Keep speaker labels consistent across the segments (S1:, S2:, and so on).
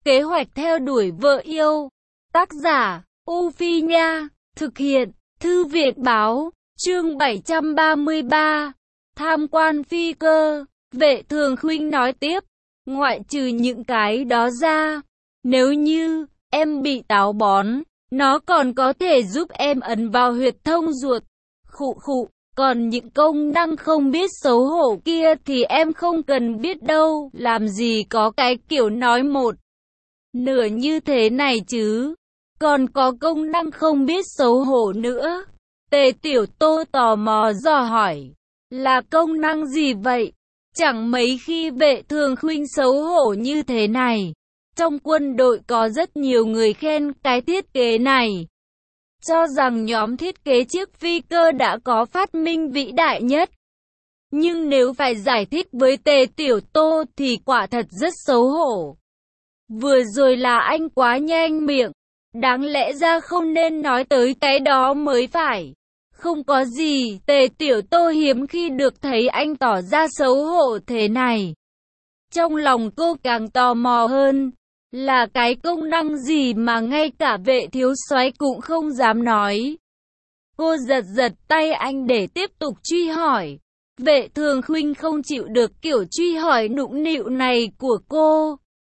S1: Kế hoạch theo đuổi vợ yêu. Tác giả, U Phi Nha. Thực hiện, Thư viện Báo. Chương 733. Tham quan phi cơ. Vệ Thường Khuynh nói tiếp. Ngoại trừ những cái đó ra, nếu như em bị táo bón, nó còn có thể giúp em ấn vào huyệt thông ruột. Khụ khụ. Còn những công năng không biết xấu hổ kia thì em không cần biết đâu, làm gì có cái kiểu nói một nửa như thế này chứ. Còn có công năng không biết xấu hổ nữa. Tề Tiểu Tô tò mò dò hỏi, là công năng gì vậy? Chẳng mấy khi Vệ Thường Khuynh xấu hổ như thế này. Trong quân đội có rất nhiều người khen cái thiết kế này, cho rằng nhóm thiết kế chiếc phi cơ đã có phát minh vĩ đại nhất. Nhưng nếu phải giải thích với Tề Tiểu Tô thì quả thật rất xấu hổ. Vừa rồi là anh quá nhanh miệng, đáng lẽ ra không nên nói tới cái đó mới phải. Không có gì, Tề Tiểu Tô hiếm khi được thấy anh tỏ ra xấu hổ thế này. Trong lòng cô càng tò mò hơn, là cái công năng gì mà ngay cả Vệ thiếu soái cũng không dám nói. Cô giật giật tay anh để tiếp tục truy hỏi. Vệ Thường Khuynh không chịu được kiểu truy hỏi nũng nịu này của cô,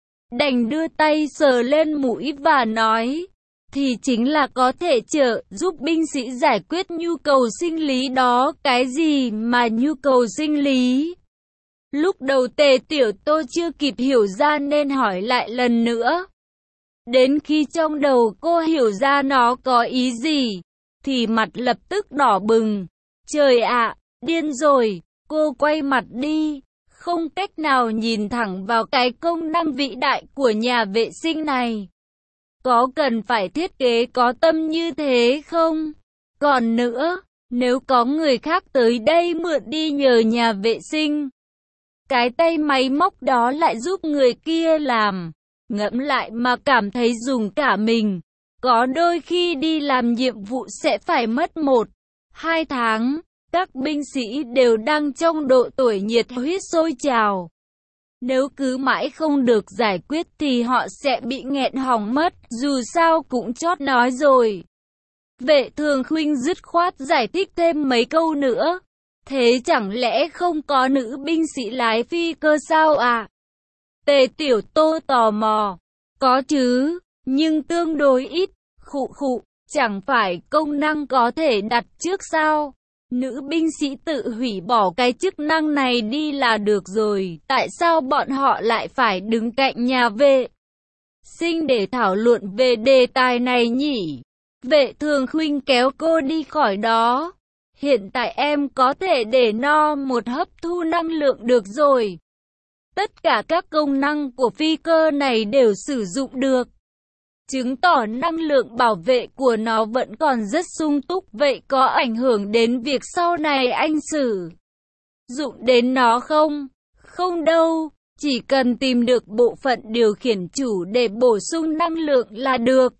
S1: đành đưa tay sờ lên mũi và nói, thì chính là có thể trợ giúp binh sĩ giải quyết nhu cầu sinh lý đó. Cái gì mà nhu cầu sinh lý? Lúc đầu Tề Tiểu Tô chưa kịp hiểu ra nên hỏi lại lần nữa. Đến khi trong đầu cô hiểu ra nó có ý gì, thì mặt lập tức đỏ bừng. Trời ạ, điên rồi! Cô quay mặt đi, không cách nào nhìn thẳng vào cái công năng vĩ đại của nhà vệ sinh này. Có cần phải thiết kế có tâm như thế không? Còn nữa, nếu có người khác tới đây mượn đi nhờ nhà vệ sinh, cái tay máy móc đó lại giúp người kia làm, ngẫm lại mà cảm thấy dùng cả mình. Có đôi khi đi làm nhiệm vụ sẽ phải mất 1-2 tháng. Các binh sĩ đều đang trong độ tuổi nhiệt huyết sôi trào. Nếu cứ mãi không được giải quyết thì họ sẽ bị nghẹn họng mất, dù sao cũng chót nói rồi. Vệ Thường Khuynh dứt khoát giải thích thêm mấy câu nữa. Thế chẳng lẽ không có nữ binh sĩ lái phi cơ sao à? Tề Tiểu Tô tò mò. Có chứ, nhưng tương đối ít. Khụ khụ, chẳng phải công năng có thể đặt trước sao? Nữ binh sĩ tự hủy bỏ cái chức năng này đi là được rồi. Tại sao bọn họ lại phải đứng cạnh nhà vệ sinh để thảo luận về đề tài này nhỉ? Vệ Thường Khuynh kéo cô đi khỏi đó. Hiện tại em có thể để no một hấp thu năng lượng được rồi. Tất cả các công năng của phi cơ này đều sử dụng được, chứng tỏ năng lượng bảo vệ của nó vẫn còn rất sung túc. Vậy có ảnh hưởng đến việc sau này anh sử dụng đến nó không? Không đâu, chỉ cần tìm được bộ phận điều khiển chủ để bổ sung năng lượng là được.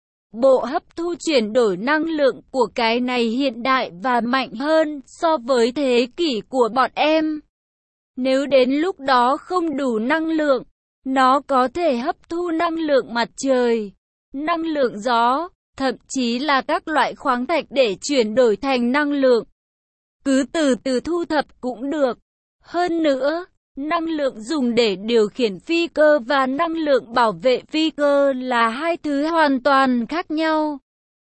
S1: Bộ hấp thu chuyển đổi năng lượng của cái này hiện đại và mạnh hơn so với thế kỷ của bọn em. Nếu đến lúc đó không đủ năng lượng, nó có thể hấp thu năng lượng mặt trời, năng lượng gió, thậm chí là các loại khoáng thạch để chuyển đổi thành năng lượng. Cứ từ từ thu thập cũng được. Hơn nữa, năng lượng dùng để điều khiển phi cơ và năng lượng bảo vệ phi cơ là hai thứ hoàn toàn khác nhau.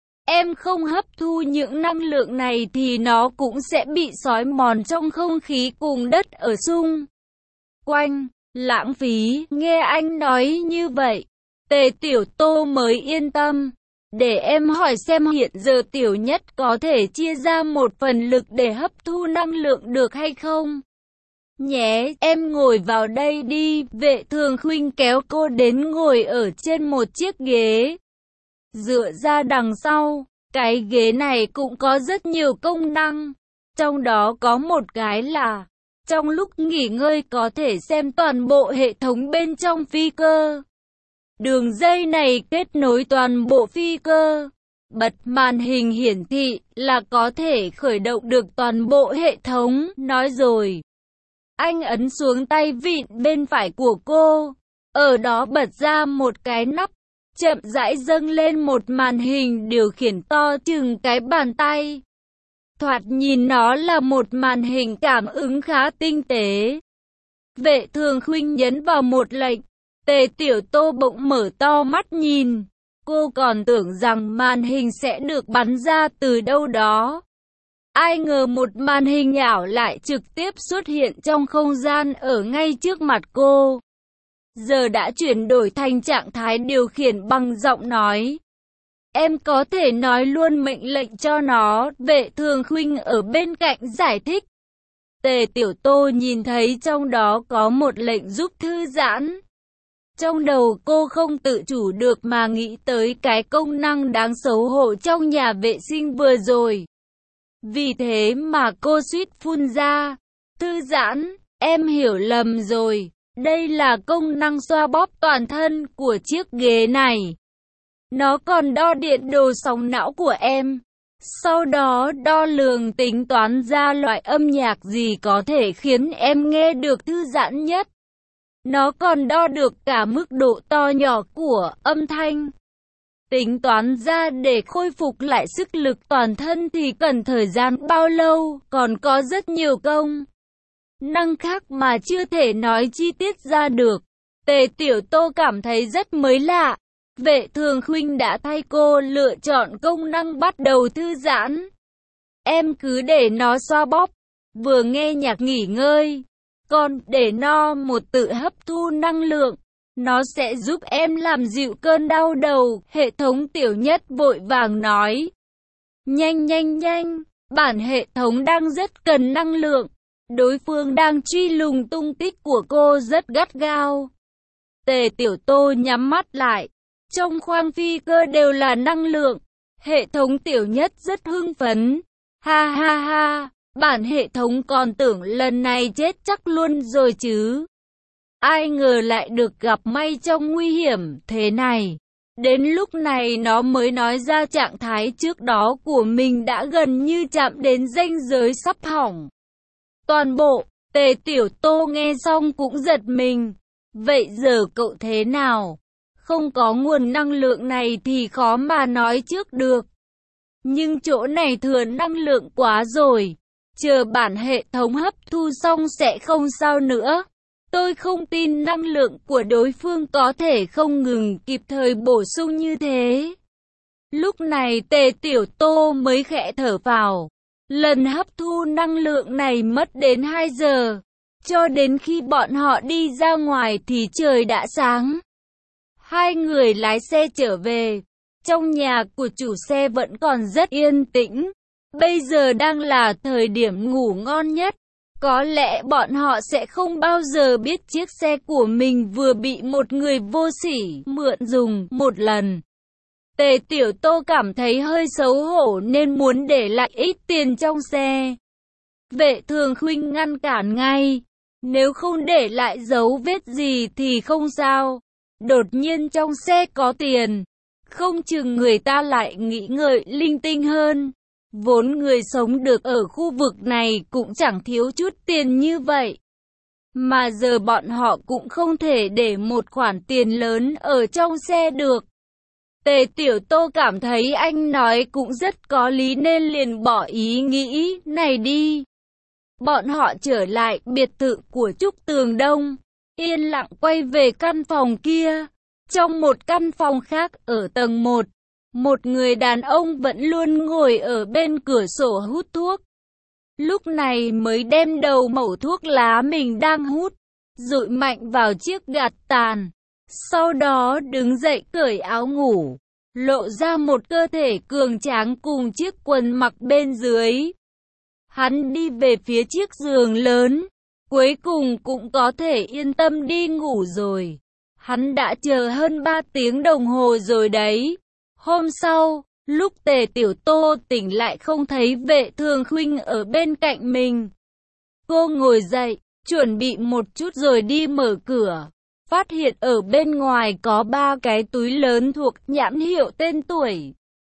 S1: Em không hấp thu những năng lượng này thì nó cũng sẽ bị xói mòn trong không khí cùng đất ở xung quanh. Lãng phí. Nghe anh nói như vậy, Tề Tiểu Tô mới yên tâm. Để em hỏi xem hiện giờ Tiểu Nhất có thể chia ra một phần lực để hấp thu năng lượng được hay không? Nhé, em ngồi vào đây đi. Vệ Thường Khuynh kéo cô đến ngồi ở trên một chiếc ghế, dựa ra đằng sau. Cái ghế này cũng có rất nhiều công năng. Trong đó có một cái là, trong lúc nghỉ ngơi có thể xem toàn bộ hệ thống bên trong phi cơ. Đường dây này kết nối toàn bộ phi cơ. Bật màn hình hiển thị là có thể khởi động được toàn bộ hệ thống. Nói rồi, anh ấn xuống tay vịn bên phải của cô. Ở đó bật ra một cái nắp, chậm rãi dâng lên một màn hình điều khiển to chừng cái bàn tay. Thoạt nhìn nó là một màn hình cảm ứng khá tinh tế. Vệ Thường Khuynh nhấn vào một lệnh, Tề Tiểu Tô bỗng mở to mắt nhìn. Cô còn tưởng rằng màn hình sẽ được bắn ra từ đâu đó. Ai ngờ một màn hình ảo lại trực tiếp xuất hiện trong không gian ở ngay trước mặt cô. Giờ đã chuyển đổi thành trạng thái điều khiển bằng giọng nói. Em có thể nói luôn mệnh lệnh cho nó, Vệ Thường Khuynh ở bên cạnh giải thích. Tề Tiểu Tô nhìn thấy trong đó có một lệnh giúp thư giãn. Trong đầu cô không tự chủ được mà nghĩ tới cái công năng đáng xấu hổ trong nhà vệ sinh vừa rồi. Vì thế mà cô suýt phun ra. Thư giãn, em hiểu lầm rồi. Đây là công năng xoa bóp toàn thân của chiếc ghế này. Nó còn đo điện đồ sóng não của em. Sau đó đo lường tính toán ra loại âm nhạc gì có thể khiến em nghe được thư giãn nhất. Nó còn đo được cả mức độ to nhỏ của âm thanh. Tính toán ra để khôi phục lại sức lực toàn thân thì cần thời gian bao lâu, còn có rất nhiều công năng khác mà chưa thể nói chi tiết ra được. Tề Tiểu Tô cảm thấy rất mới lạ. Vệ Thường Khuynh đã thay cô lựa chọn công năng bắt đầu thư giãn. Em cứ để nó xoa bóp, vừa nghe nhạc nghỉ ngơi, còn để nó một tự hấp thu năng lượng. Nó sẽ giúp em làm dịu cơn đau đầu, hệ thống Tiểu Nhất vội vàng nói. Nhanh nhanh nhanh, bản hệ thống đang rất cần năng lượng. Đối phương đang truy lùng tung tích của cô rất gắt gao. Tề Tiểu Tô nhắm mắt lại. Trong khoang phi cơ đều là năng lượng. Hệ thống Tiểu Nhất rất hưng phấn. Ha ha ha, bản hệ thống còn tưởng lần này chết chắc luôn rồi chứ. Ai ngờ lại được gặp may trong nguy hiểm thế này. Đến lúc này nó mới nói ra trạng thái trước đó của mình đã gần như chạm đến ranh giới sắp hỏng. Toàn bộ, Tề Tiểu Tô nghe xong cũng giật mình. Vậy giờ cậu thế nào? Không có nguồn năng lượng này thì khó mà nói trước được. Nhưng chỗ này thừa năng lượng quá rồi. Chờ bản hệ thống hấp thu xong sẽ không sao nữa. Tôi không tin năng lượng của đối phương có thể không ngừng kịp thời bổ sung như thế. Lúc này Tề Tiểu Tô mới khẽ thở phào. Lần hấp thu năng lượng này mất đến 2 giờ. Cho đến khi bọn họ đi ra ngoài thì trời đã sáng. Hai người lái xe trở về. Trong nhà của chủ xe vẫn còn rất yên tĩnh. Bây giờ đang là thời điểm ngủ ngon nhất. Có lẽ bọn họ sẽ không bao giờ biết chiếc xe của mình vừa bị một người vô sỉ mượn dùng một lần. Tề Tiểu Tô cảm thấy hơi xấu hổ nên muốn để lại ít tiền trong xe. Vệ Thường Khuynh ngăn cản ngay. Nếu không để lại dấu vết gì thì không sao. Đột nhiên trong xe có tiền. Không chừng người ta lại nghĩ ngợi linh tinh hơn. Vốn người sống được ở khu vực này cũng chẳng thiếu chút tiền như vậy. Mà giờ bọn họ cũng không thể để một khoản tiền lớn ở trong xe được. Tề Tiểu Tô cảm thấy anh nói cũng rất có lý nên liền bỏ ý nghĩ này đi. Bọn họ trở lại biệt thự của Trúc Tường Đông, yên lặng quay về căn phòng kia. Trong một căn phòng khác ở tầng 1, một người đàn ông vẫn luôn ngồi ở bên cửa sổ hút thuốc. Lúc này mới đem đầu mẩu thuốc lá mình đang hút, dụi mạnh vào chiếc gạt tàn. Sau đó đứng dậy cởi áo ngủ, lộ ra một cơ thể cường tráng cùng chiếc quần mặc bên dưới. Hắn đi về phía chiếc giường lớn, cuối cùng cũng có thể yên tâm đi ngủ rồi. Hắn đã chờ hơn 3 tiếng đồng hồ rồi đấy. Hôm sau, lúc Tề Tiểu Tô tỉnh lại không thấy Vệ Thường Khuynh ở bên cạnh mình. Cô ngồi dậy, chuẩn bị một chút rồi đi mở cửa. Phát hiện ở bên ngoài có 3 cái túi lớn thuộc nhãn hiệu tên tuổi.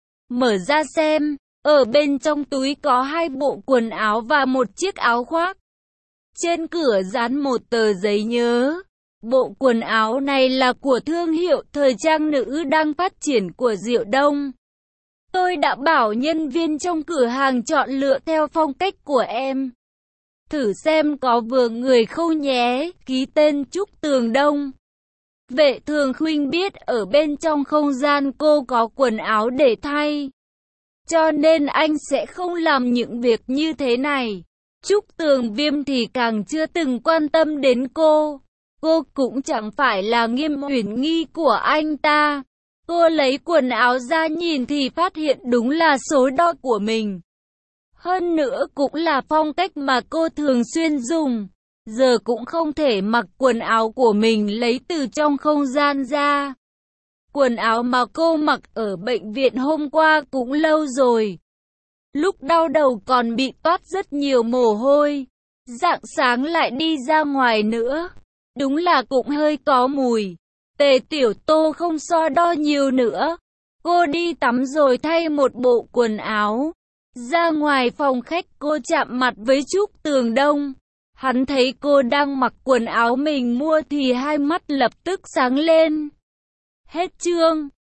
S1: Mở ra xem, ở bên trong túi có 2 bộ quần áo và một chiếc áo khoác. Trên cửa dán một tờ giấy nhớ. Bộ quần áo này là của thương hiệu thời trang nữ đang phát triển của Diệu Đông. Tôi đã bảo nhân viên trong cửa hàng chọn lựa theo phong cách của em. Thử xem có vừa người không nhé, ký tên Trúc Tường Đông. Vệ Thường Khuynh biết ở bên trong không gian cô có quần áo để thay, cho nên anh sẽ không làm những việc như thế này. Trúc Tường Viêm thì càng chưa từng quan tâm đến cô. Cô cũng chẳng phải là Nghiêm Uyển Nghi của anh ta. Cô lấy quần áo ra nhìn thì phát hiện đúng là số đo của mình. Hơn nữa cũng là phong cách mà cô thường xuyên dùng. Giờ cũng không thể mặc quần áo của mình lấy từ trong không gian ra. Quần áo mà cô mặc ở bệnh viện hôm qua cũng lâu rồi. Lúc đau đầu còn bị toát rất nhiều mồ hôi. Rạng sáng lại đi ra ngoài nữa. Đúng là cũng hơi có mùi. Tề Tiểu Tô không so đo nhiều nữa. Cô đi tắm rồi thay một bộ quần áo. Ra ngoài phòng khách cô chạm mặt với Trúc Tường Đông. Hắn thấy cô đang mặc quần áo mình mua thì hai mắt lập tức sáng lên. Hết chương.